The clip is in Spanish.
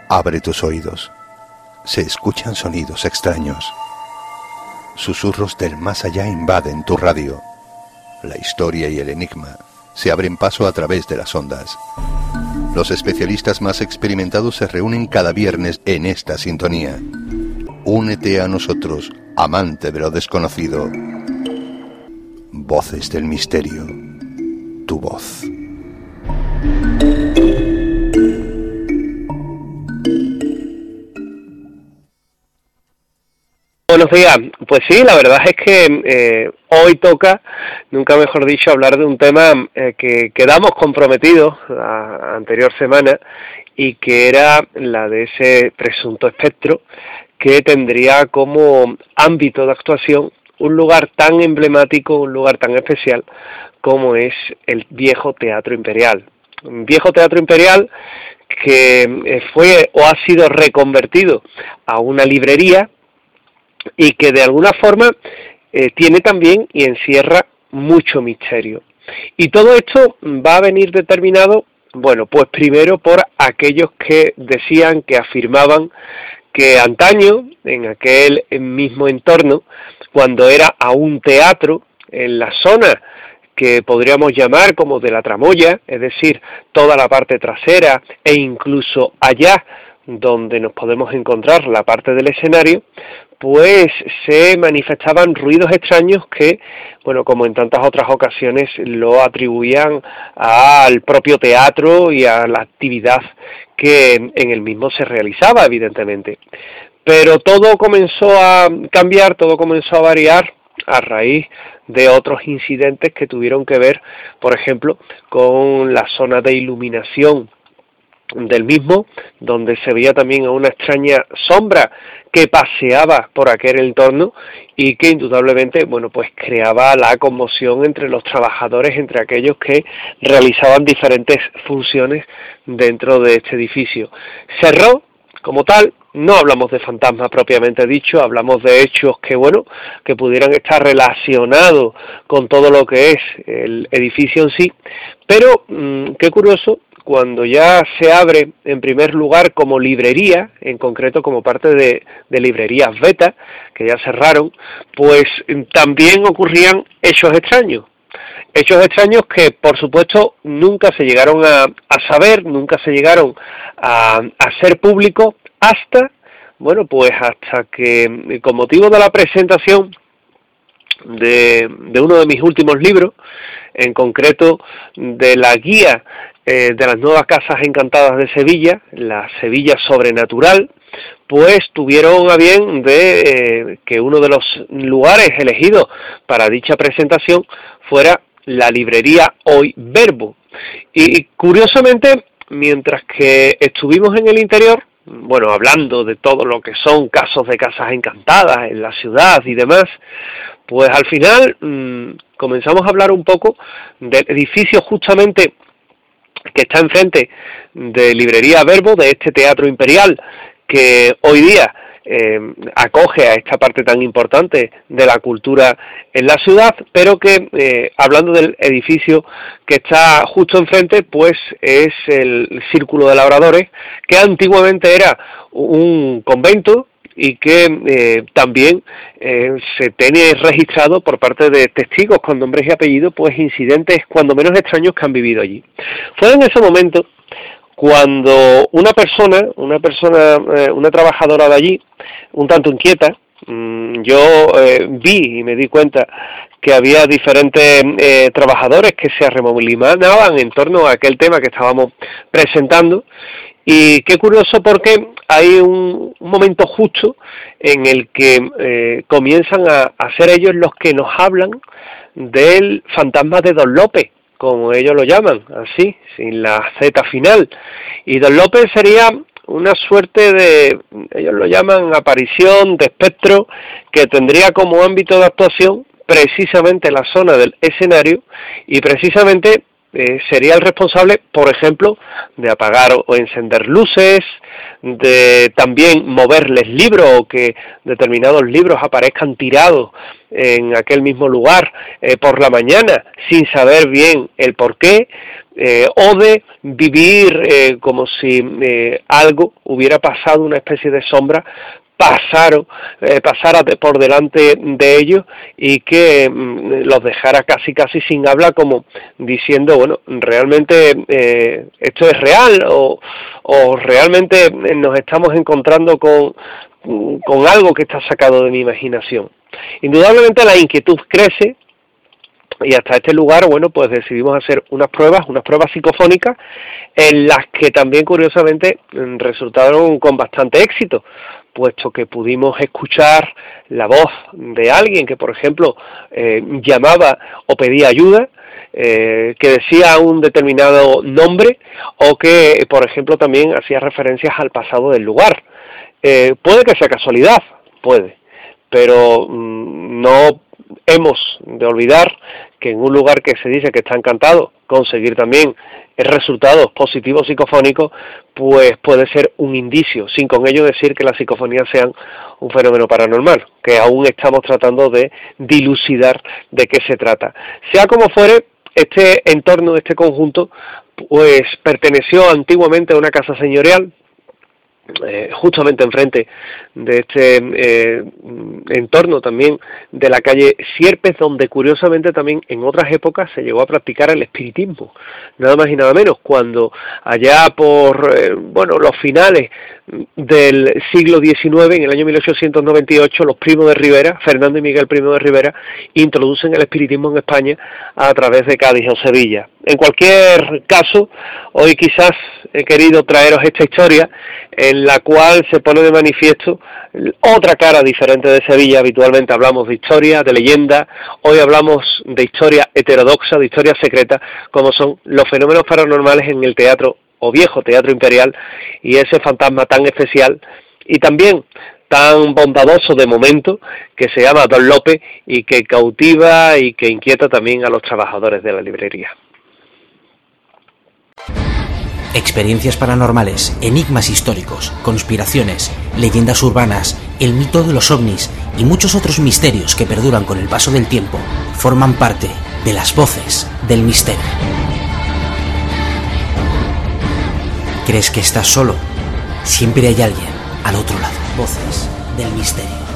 Abre tus oídos. Se escuchan sonidos extraños. Susurros del más allá invaden tu radio. La historia y el enigma se abren paso a través de las ondas. Los especialistas más experimentados se reúnen cada viernes en esta sintonía. Únete a nosotros, amante de lo desconocido. Voces del misterio. Tu voz. Buenos días. Pues sí, la verdad es que hoy toca, nunca mejor dicho, hablar de un tema que quedamos comprometidos la anterior semana y que era la de ese presunto espectro que tendría como ámbito de actuación un lugar tan emblemático, un lugar tan especial como es el Viejo Teatro Imperial. Un Viejo Teatro Imperial que fue o ha sido reconvertido a una librería y que de alguna forma tiene también y encierra mucho misterio. Y todo esto va a venir determinado, bueno, pues primero por aquellos que decían, que afirmaban que antaño, en aquel mismo entorno, cuando era aún teatro, en la zona que podríamos llamar como de la tramoya, es decir, toda la parte trasera e incluso allá donde nos podemos encontrar la parte del escenario, pues se manifestaban ruidos extraños que, bueno, como en tantas otras ocasiones, lo atribuían al propio teatro y a la actividad que en el mismo se realizaba, evidentemente. Pero todo comenzó a cambiar, todo comenzó a variar a raíz de otros incidentes que tuvieron que ver, por ejemplo, con la zona de iluminación del mismo, donde se veía también a una extraña sombra que paseaba por aquel entorno y que indudablemente, bueno, pues creaba la conmoción entre los trabajadores, entre aquellos que realizaban diferentes funciones dentro de este edificio. Cerró como tal. No hablamos de fantasmas propiamente dicho, hablamos de hechos que, bueno, que pudieran estar relacionados con todo lo que es el edificio en sí, pero qué curioso, cuando ya se abre en primer lugar como librería, en concreto como parte de librerías Beta, que ya cerraron, pues también ocurrían hechos extraños. Hechos extraños que, por supuesto, nunca se llegaron a saber, nunca se llegaron a ser públicos hasta, bueno, pues hasta que, con motivo de la presentación de uno de mis últimos libros, en concreto de la guía de las nuevas casas encantadas de Sevilla, la Sevilla Sobrenatural, pues tuvieron a bien de que uno de los lugares elegidos para dicha presentación fuera la librería Hoy Verbo. Y curiosamente, mientras que estuvimos en el interior, bueno, hablando de todo lo que son casos de casas encantadas en la ciudad y demás, pues al final comenzamos a hablar un poco del edificio justamente que está enfrente de Librería Verbo, de este Teatro Imperial, que hoy día acoge a esta parte tan importante de la cultura en la ciudad, pero que, hablando del edificio que está justo enfrente, pues es el Círculo de Labradores, que antiguamente era un convento y que también se tiene registrado por parte de testigos con nombres y apellidos, pues incidentes cuando menos extraños que han vivido allí. Fue en ese momento cuando una trabajadora de allí, un tanto inquieta, yo vi y me di cuenta que había diferentes trabajadores que se arremolinaban en torno a aquel tema que estábamos presentando. Y qué curioso, porque hay un momento justo en el que comienzan a ser ellos los que nos hablan del fantasma de Don López, como ellos lo llaman, así, sin la Z final. Y Don López sería una suerte de, ellos lo llaman aparición de espectro, que tendría como ámbito de actuación precisamente la zona del escenario y precisamente sería el responsable, por ejemplo, de apagar o encender luces, de también moverles libros o que determinados libros aparezcan tirados en aquel mismo lugar por la mañana sin saber bien el porqué, o de vivir como si algo hubiera pasado, una especie de sombra, pasara por delante de ellos y que los dejara casi sin habla, como diciendo, bueno, realmente esto es real o realmente nos estamos encontrando con algo que está sacado de mi imaginación. Indudablemente la inquietud crece, y hasta este lugar, bueno, pues decidimos hacer unas pruebas psicofónicas, en las que también curiosamente resultaron con bastante éxito, puesto que pudimos escuchar la voz de alguien que, por ejemplo, llamaba o pedía ayuda, que decía un determinado nombre, o que, por ejemplo, también hacía referencias al pasado del lugar. Puede que sea casualidad, puede, pero no hemos de olvidar que en un lugar que se dice que está encantado, conseguir también resultados positivos psicofónicos, pues puede ser un indicio, sin con ello decir que las psicofonías sean un fenómeno paranormal, que aún estamos tratando de dilucidar de qué se trata. Sea como fuere, este entorno, este conjunto, pues perteneció antiguamente a una casa señorial, justamente enfrente de este entorno también de la calle Sierpes, donde curiosamente también en otras épocas se llegó a practicar el espiritismo, nada más y nada menos, cuando allá por los finales del siglo XIX, en el año 1898, los Primos de Rivera, Fernando y Miguel Primo de Rivera, introducen el espiritismo en España a través de Cádiz o Sevilla. En cualquier caso, hoy quizás he querido traeros esta historia en la cual se pone de manifiesto otra cara diferente de Sevilla. Habitualmente hablamos de historia, de leyenda, hoy hablamos de historia heterodoxa, de historia secreta, como son los fenómenos paranormales en el teatro o viejo teatro imperial, y ese fantasma tan especial y también tan bondadoso de momento, que se llama Don Lope, y que cautiva y que inquieta también a los trabajadores de la librería. Experiencias paranormales, enigmas históricos, conspiraciones, leyendas urbanas, el mito de los ovnis y muchos otros misterios que perduran con el paso del tiempo forman parte de las voces del misterio. ¿Crees que estás solo? Siempre hay alguien al otro lado. Voces del misterio.